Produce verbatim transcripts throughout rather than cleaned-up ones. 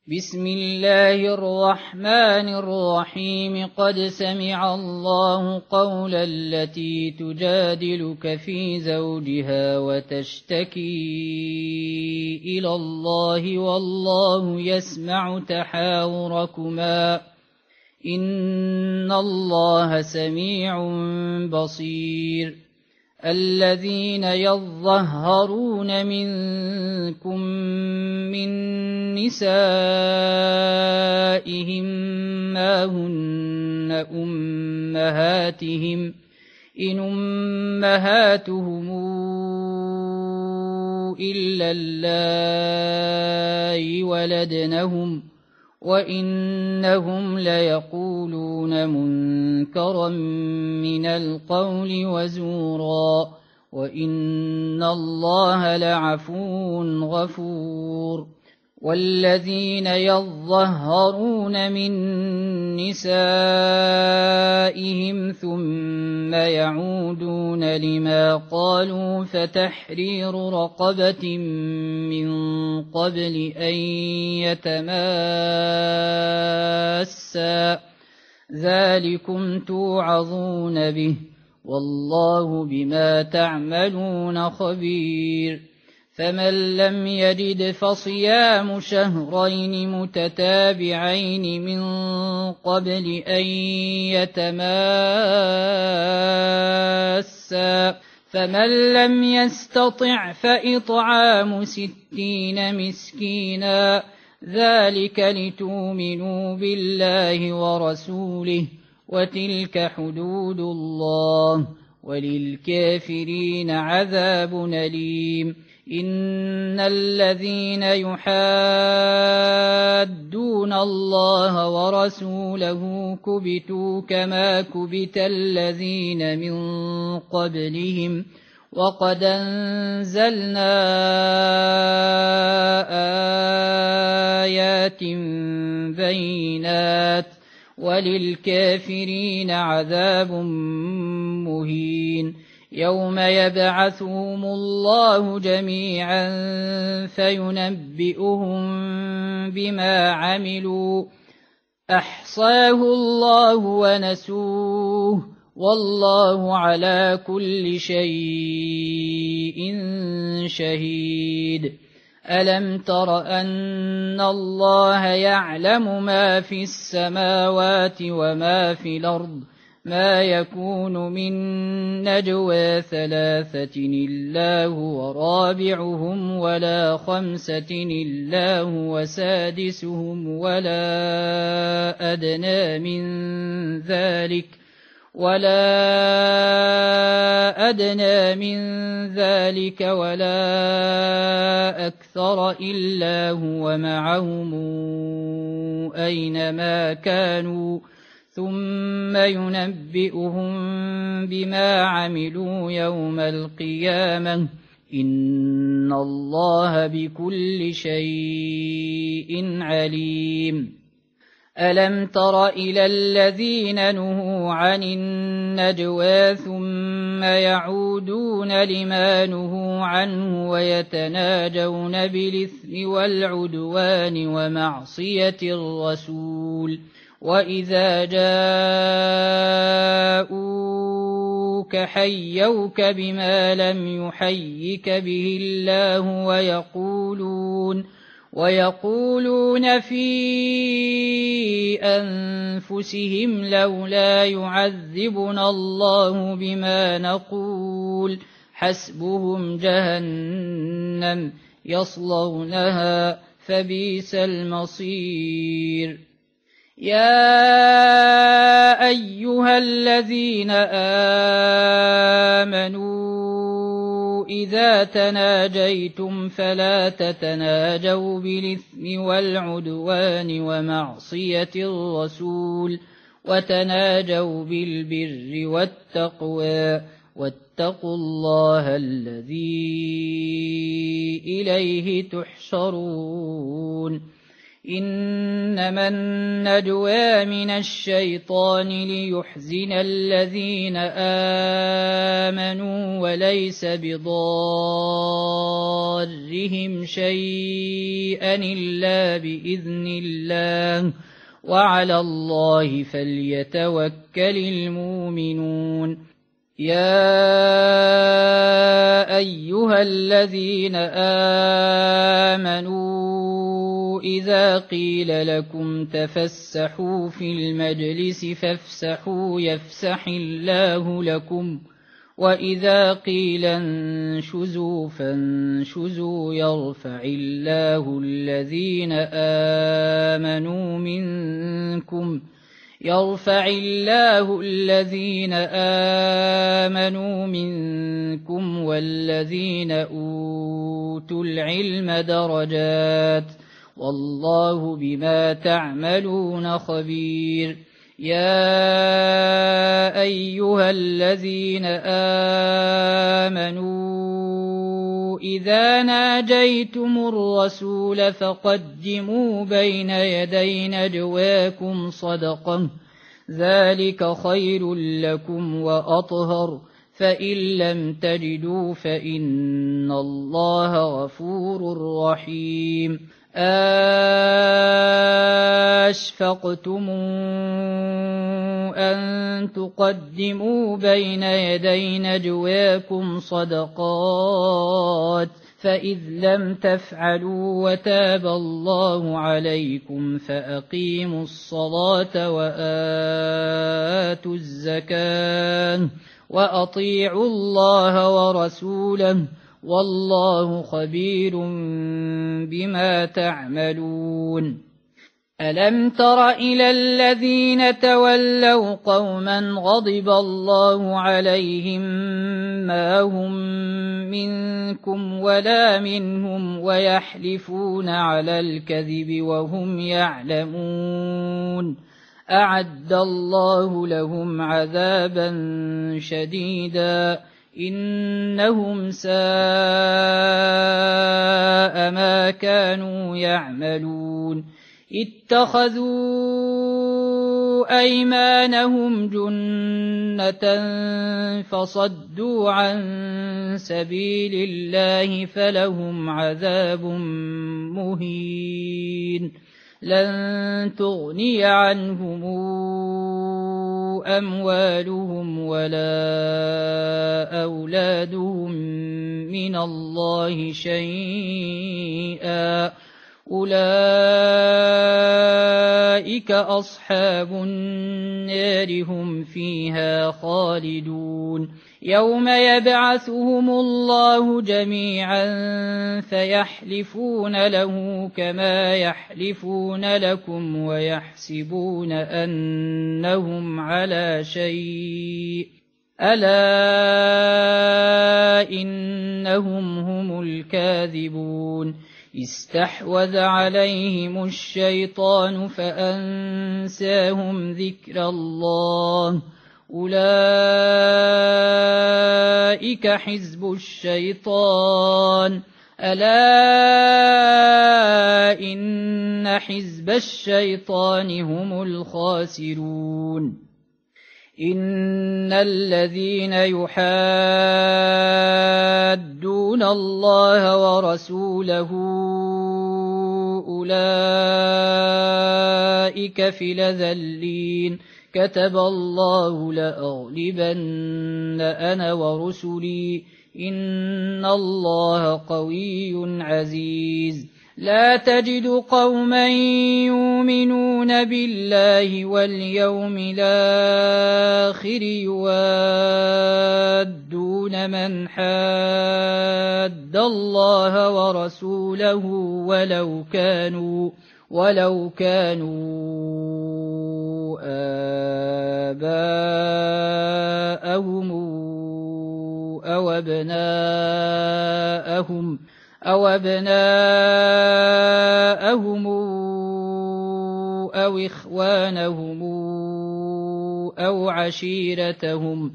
بسم الله الرحمن الرحيم قد سمع الله قول التي تجادلك في زوجها وتشتكي إلى الله والله يسمع تحاوركما إن الله سميع بصير الذين يظهرون منكم من نسائهم ما هن أمهاتهم إن أمهاتهم إلا اللائي ولدنهم وإنهم ليقولون منكرا من القول وزورا وإن الله لعفو غفور والذين يظهرون من نسائهم ثم يعودون لما قالوا فتحرير رقبة من قبل أن يتماسا ذلكم توعظون به والله بما تعملون خبير فمن لم يجد فصيام شهرين متتابعين من قبل أن يتماسا فمن لم يستطع فإطعام ستين مسكينا ذلك لتؤمنوا بالله ورسوله وتلك حدود الله وللكافرين عذاب أليم إن الذين يحادون الله ورسوله كبتوا كما كبت الذين من قبلهم وقد أنزلنا آيات بينات وللكافرين عذاب مهين يوم يبعثهم الله جميعا فينبئهم بما عملوا أحصاه الله ونسوه والله على كل شيء شهيد ألم تر أن الله يعلم ما في السماوات وما في الأرض ما يكون من نجوى ثلاثة إلا هو رابعهم ولا خمسة إلا هو سادسهم ولا أدنى من ذلك ولا أدنى من ذلك ولا أكثر إلا هو معهم أينما كانوا ثم ينبئهم بما عملوا يوم القيامة إن الله بكل شيء عليم ألم تر إلى الذين نهوا عن النجوى ثم يعودون لما نهوا عنه ويتناجون بالإثم والعدوان ومعصية الرسول وإذا جاءوك حيوك بما لم يحيك به الله ويقولون ويقولون في أنفسهم لولا يعذبنا الله بما نقول حسبهم جهنم يصلونها فبئس المصير يا أيها الذين آمنوا إذا تناجيتم فلا تتناجوا بالإثم والعدوان ومعصية الرسول وتناجوا بالبر والتقوى واتقوا الله الذي إليه تحشرون إنما النجوى من الشيطان ليحزن الذين آمنوا وليس بضارهم شيئا إلا بإذن الله وعلى الله فليتوكل المؤمنون. يا أيها الذين آمنوا إذا قيل لكم تفسحوا في المجلس فافسحوا يفسح الله لكم وإذا قيل انشزوا فانشزوا يرفع الله الذين آمنوا منكم يرفع الله الذين آمنوا منكم والذين أوتوا العلم درجات والله بما تعملون خبير. يا أيها الذين آمنوا إذا ناجيتم الرسول فقدموا بين يدي نجواكم صدقة ذلك خير لكم وأطهر فإن لم تجدوا فإن الله غفور رحيم. أشفقتم أن تقدموا بين يدي نجواكم صدقات فإذ لم تفعلوا وتاب الله عليكم فأقيموا الصلاة وآتوا الزكاة وأطيعوا الله ورسوله والله خبير بما تعملون. ألم تر إلى الذين تولوا قوما غضب الله عليهم ما هم منكم ولا منهم ويحلفون على الكذب وهم يعلمون أعد الله لهم عذابا شديدا إنهم ساء ما كانوا يعملون. اتخذوا أيمانهم جنة فصدوا عن سبيل الله فلهم عذاب مهين. لن تغني عنهم أموالهم ولا أولادهم من الله شيئا أولئك أصحاب النار هم فيها خالدون. يوم يبعثهم الله جميعا فيحلفون له كما يحلفون لكم ويحسبون أنهم على شيء ألا إنهم هم الكاذبون. استحوذ عليهم الشيطان فأنساهم ذكر الله أولئك حزب الشيطان ألا إن حزب الشيطان هم الخاسرون. إن الذين يحادون الله ورسوله أولئك في الأذلين كتب الله لأغلبن أنا ورسلي إن الله قوي عزيز. لا تجد قوما يؤمنون بالله واليوم الآخر يوادون من حاد الله ورسوله ولو كانوا ولو كانوا آباءهم أو أبناءهم أو أبناءهم أو إخوانهم أو عشيرتهم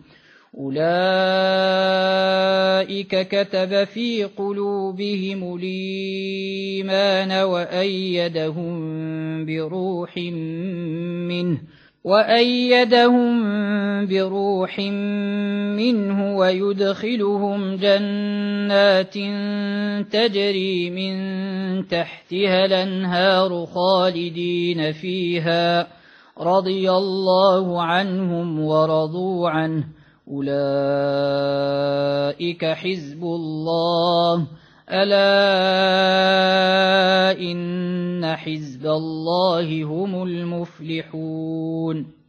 أولئك كتب في قلوبهم الإيمان وأيدهم بروح منه وأيدهم بروح منه ويدخلهم جنات تجري من تحتها الأنهار خالدين فيها رضي الله عنهم ورضوا عنه أولئك حزب الله ألا إن حزب الله هم المفلحون.